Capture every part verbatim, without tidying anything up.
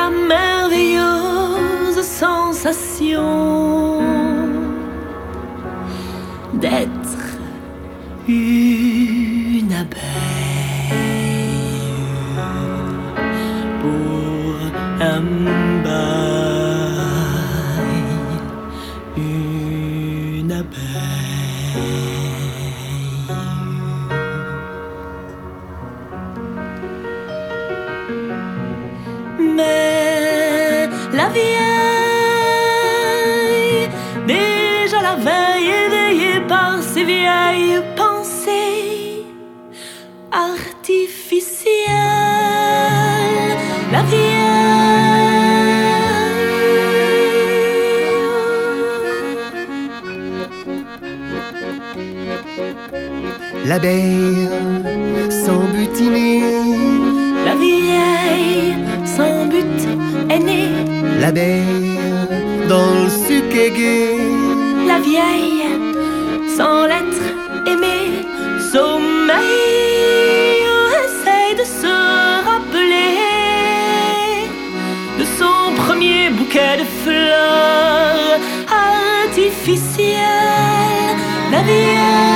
la merveilleuse sensation d'être une abeille pour un bail, une abeille. Mais la vieille, déjà la veille, éveillée par ses vieilles pensées artificielles, la vieille. L'abeille sans butiner, La vieille sans but est née, l'abeille dans le suc aigué, la vieille sans l'être aimée, sommeil, essaye de se rappeler de son premier bouquet de fleurs artificielles, la vieille.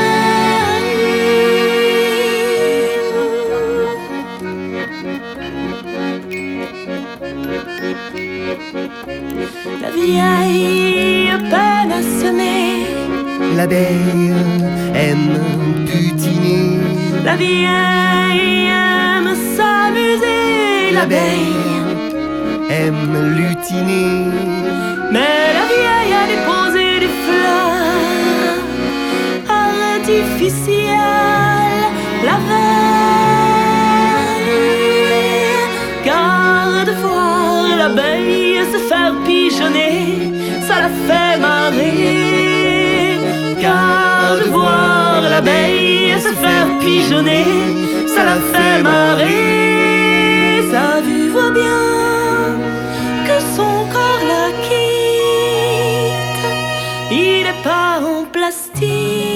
La vieille peine à semer, l'abeille aime butiner, la vieille aime s'amuser, l'abeille aime lutiner, mais la vieille a déposé des fleurs artificielles la veille, car de voir l'abeille se faire pigeonner, ça la fait marrer. Car de voir l'abeille se faire pigeonner, ça la fait marrer. Sa vue voit bien que son corps la quitte, il n'est pas en plastique.